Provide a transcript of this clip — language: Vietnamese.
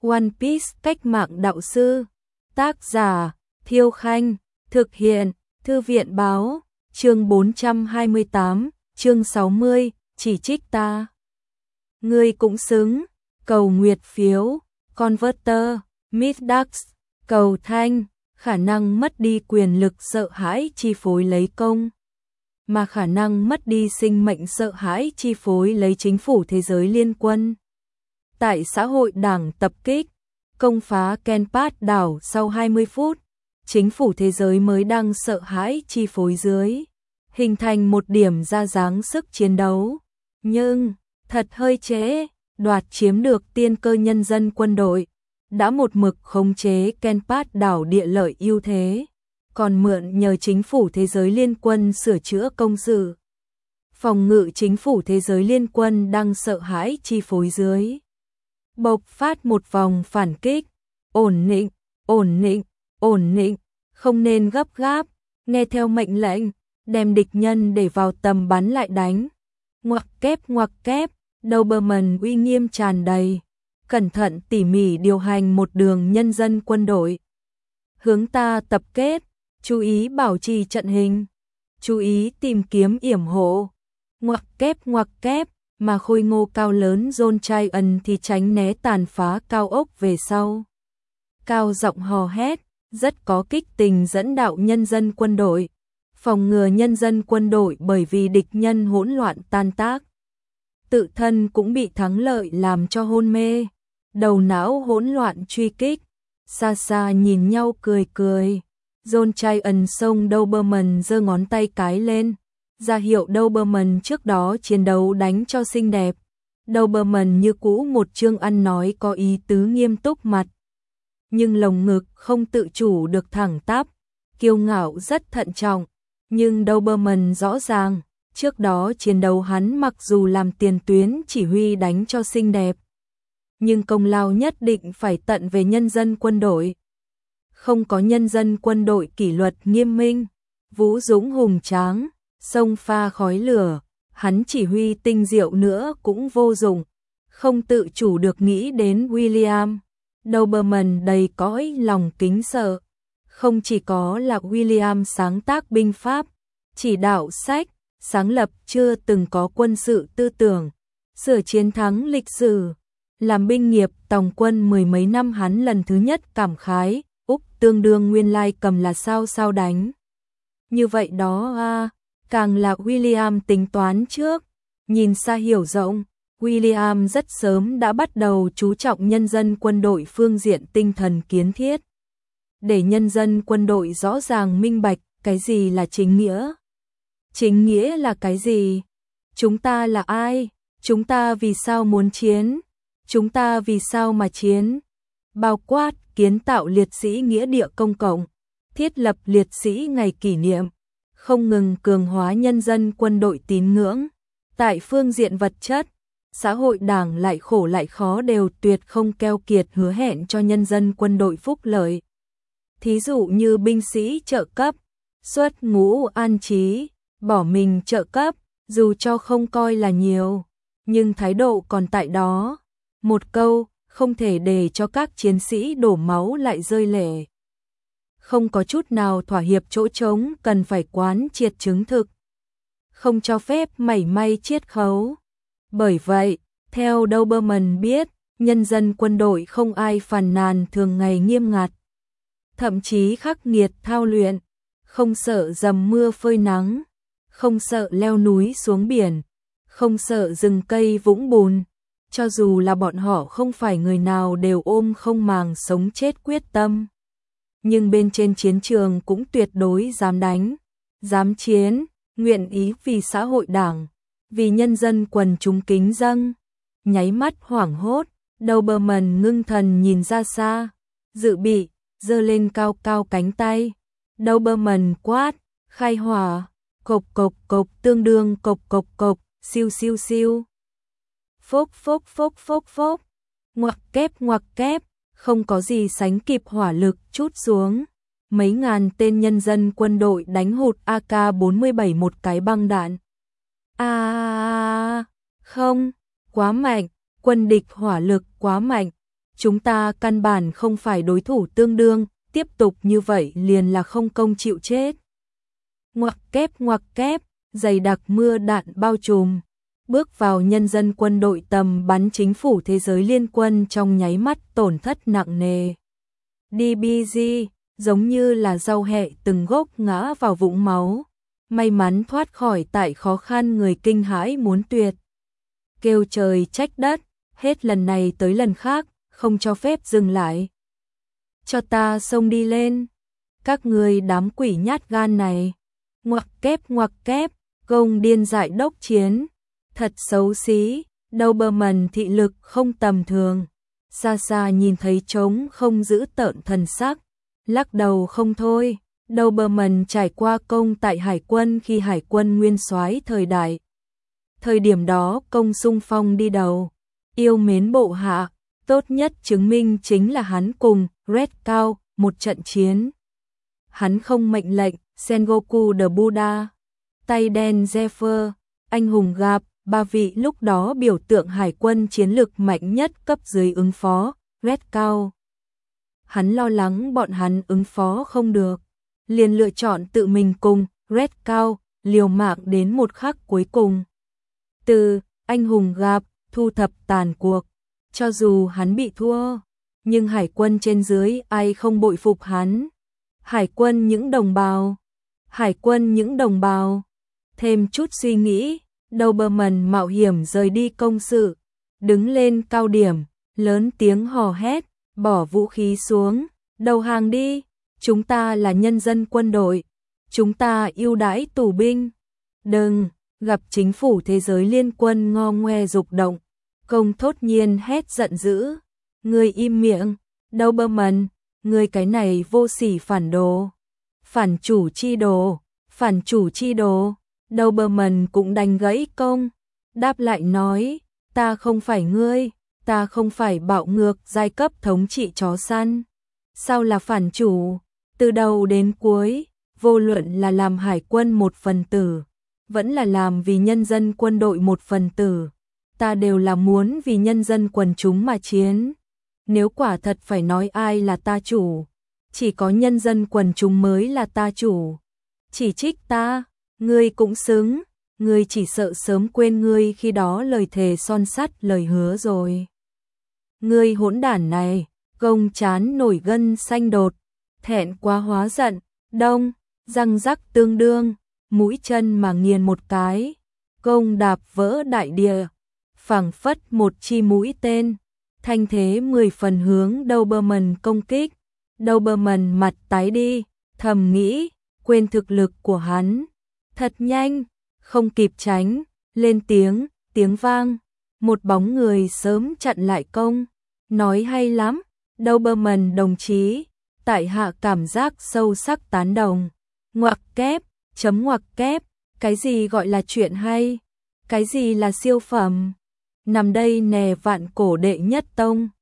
One Piece cách mạng đạo sư. Tác giả Thiêu Khanh. Thực hiện Thư viện báo. Chương 428, chương 60, chỉ trích ta. Ngươi cũng xứng. Cầu nguyệt phiếu. Converter. Midax. Cầu thanh. Khả năng mất đi quyền lực sợ hãi chi phối lấy công, mà khả năng mất đi sinh mệnh sợ hãi chi phối lấy chính phủ thế giới liên quân. Tại xã hội đảng tập kích, công phá Kenpat đảo sau 20 phút, chính phủ thế giới mới đang sợ hãi chi phối dưới, hình thành một điểm ra dáng sức chiến đấu. Nhưng, thật hơi trễ, đoạt chiếm được tiên cơ nhân dân quân đội, đã một mực khống chế Kenpat đảo địa lợi ưu thế, còn mượn nhờ chính phủ thế giới liên quân sửa chữa công sự. Phòng ngự chính phủ thế giới liên quân đang sợ hãi chi phối dưới, bộc phát một vòng phản kích. Ổn định, ổn định, ổn định, không nên gấp gáp, nghe theo mệnh lệnh, đem địch nhân để vào tầm bắn lại đánh. Ngoặc kép, Doberman uy nghiêm tràn đầy, cẩn thận tỉ mỉ điều hành một đường nhân dân quân đội. Hướng ta tập kết, chú ý bảo trì trận hình, chú ý tìm kiếm yểm hộ. Ngoặc kép, mà khôi ngô cao lớn John Giant thì tránh né tàn phá cao ốc về sau. Cao giọng hò hét, rất có kích tình dẫn đạo nhân dân quân đội, phòng ngừa nhân dân quân đội bởi vì địch nhân hỗn loạn tan tác. Tự thân cũng bị thắng lợi làm cho hôn mê, đầu não hỗn loạn truy kích, xa xa nhìn nhau cười cười. John Giant xông Doberman giơ ngón tay cái lên, ra hiệu Doberman trước đó chiến đấu đánh cho xinh đẹp. Doberman như cũ một chương ăn nói có ý tứ nghiêm túc mặt, nhưng lồng ngực không tự chủ được thẳng tắp, kiêu ngạo rất thận trọng. Nhưng Doberman rõ ràng, trước đó chiến đấu hắn mặc dù làm tiền tuyến chỉ huy đánh cho xinh đẹp, nhưng công lao nhất định phải tận về nhân dân quân đội. Không có nhân dân quân đội kỷ luật nghiêm minh, vũ dũng hùng tráng, sông pha khói lửa, hắn chỉ huy tinh diệu nữa cũng vô dụng. Không tự chủ được nghĩ đến William. Doberman đầy cõi lòng kính sợ. Không chỉ có là William sáng tác binh pháp, chỉ đạo sách, sáng lập chưa từng có quân sự tư tưởng, sửa chiến thắng lịch sử. Làm binh nghiệp tòng quân mười mấy năm hắn lần thứ nhất cảm khái, Úc tương đương nguyên lai cầm là sao đánh. Như vậy đó à, càng là William tính toán trước, nhìn xa hiểu rộng. William rất sớm đã bắt đầu chú trọng nhân dân quân đội phương diện tinh thần kiến thiết, để nhân dân quân đội rõ ràng minh bạch cái gì là chính nghĩa. Chính nghĩa là cái gì? Chúng ta là ai? Chúng ta vì sao muốn chiến? Chúng ta vì sao mà chiến? Bao quát kiến tạo liệt sĩ nghĩa địa công cộng, thiết lập liệt sĩ ngày kỷ niệm, không ngừng cường hóa nhân dân quân đội tín ngưỡng. Tại phương diện vật chất, xã hội đảng lại khổ lại khó đều tuyệt không keo kiệt hứa hẹn cho nhân dân quân đội phúc lợi. Thí dụ như binh sĩ trợ cấp, xuất ngũ an trí, bỏ mình trợ cấp, dù cho không coi là nhiều, nhưng thái độ còn tại đó. Một câu, không thể để cho các chiến sĩ đổ máu lại rơi lệ. Không có chút nào thỏa hiệp chỗ trống, cần phải quán triệt chứng thực. Không cho phép mảy may chiết khấu. Bởi vậy, theo Doberman biết, nhân dân quân đội không ai phàn nàn thường ngày nghiêm ngặt, thậm chí khắc nghiệt thao luyện, không sợ dầm mưa phơi nắng, không sợ leo núi xuống biển, không sợ rừng cây vũng bùn. Cho dù là bọn họ không phải người nào đều ôm không màng sống chết quyết tâm, nhưng bên trên chiến trường cũng tuyệt đối dám đánh, dám chiến, nguyện ý vì xã hội đảng, vì nhân dân quần chúng kính dâng. Nháy mắt hoảng hốt, Doberman ngưng thần nhìn ra xa, dự bị, giơ lên cao cao cánh tay. Doberman quát, khai hỏa, cộc tương đương cộc, siêu siêu. Phốc. Ngoặc kép, không có gì sánh kịp hỏa lực trút xuống. Mấy ngàn tên nhân dân quân đội đánh hụt AK-47 một cái băng đạn. Không, quá mạnh, quân địch hỏa lực quá mạnh. chúng ta căn bản không phải đối thủ tương đương, tiếp tục như vậy liền là không công chịu chết. Ngoặc kép, dày đặc mưa đạn bao trùm, bước vào nhân dân quân đội tầm bắn chính phủ thế giới liên quân trong nháy mắt tổn thất nặng nề. DBG, giống như là rau hẹ từng gốc ngã vào vũng máu, may mắn thoát khỏi tại khó khăn người kinh hãi muốn tuyệt. Kêu trời trách đất, hết lần này tới lần khác, không cho phép dừng lại. Cho ta xông đi lên, các người đám quỷ nhát gan này. Ngoặc kép, công điên dại đốc chiến, thật xấu xí, Doberman thị lực không tầm thường. Xa xa nhìn thấy trống không giữ tợn thần sắc, lắc đầu không thôi. Doberman trải qua công tại hải quân khi hải quân nguyên soái thời đại. Thời điểm đó công xung phong đi đầu, yêu mến bộ hạ, tốt nhất chứng minh chính là hắn cùng Red Cow một trận chiến. Hắn không mệnh lệnh, Sengoku the Buddha, tay đen Zephyr, anh hùng gặp, ba vị lúc đó biểu tượng hải quân chiến lược mạnh nhất cấp dưới ứng phó, Red Cow. Hắn lo lắng bọn hắn ứng phó không được, liền lựa chọn tự mình cùng Red Cow liều mạng đến một khắc cuối cùng. Từ anh hùng gặp, thu thập tàn cuộc, cho dù hắn bị thua, nhưng hải quân trên dưới ai không bội phục hắn. Hải quân những đồng bào, thêm chút suy nghĩ, Doberman mạo hiểm rời đi công sự, đứng lên cao điểm, lớn tiếng hò hét, bỏ vũ khí xuống, đầu hàng đi, chúng ta là nhân dân quân đội, chúng ta ưu đãi tù binh. Đừng, gặp chính phủ thế giới liên quân ngo ngoe dục động, công thốt nhiên hét giận dữ, người im miệng, Doberman, người cái này vô sỉ phản đồ, phản chủ chi đồ. Doberman cũng đành gãy công, đáp lại nói, ta không phải ngươi, ta không phải bạo ngược giai cấp thống trị chó săn. Sao là phản chủ? Từ đầu đến cuối, vô luận là làm hải quân một phần tử, vẫn là làm vì nhân dân quân đội một phần tử, ta đều là muốn vì nhân dân quần chúng mà chiến. Nếu quả thật phải nói ai là ta chủ, chỉ có nhân dân quần chúng mới là ta chủ. Chỉ trích ta, ngươi cũng xứng, ngươi chỉ sợ sớm quên ngươi khi đó lời thề son sắt lời hứa rồi. Ngươi hỗn đản này, gông chán nổi gân xanh đột, thẹn quá hóa giận, đông, răng rắc tương đương, mũi chân mà nghiền một cái, gông đạp vỡ đại địa, phảng phất một chi mũi tên, thanh thế 10 phần hướng Doberman công kích. Doberman mặt tái đi, thầm nghĩ, quên thực lực của hắn. Thật nhanh, không kịp tránh, lên tiếng vang, một bóng người sớm chặn lại công. Nói hay lắm, Doberman đồng chí, tại hạ cảm giác sâu sắc tán đồng. Ngoặc kép, cái gì gọi là chuyện hay? Cái gì là siêu phẩm? Nằm đây nè vạn cổ đệ nhất tông,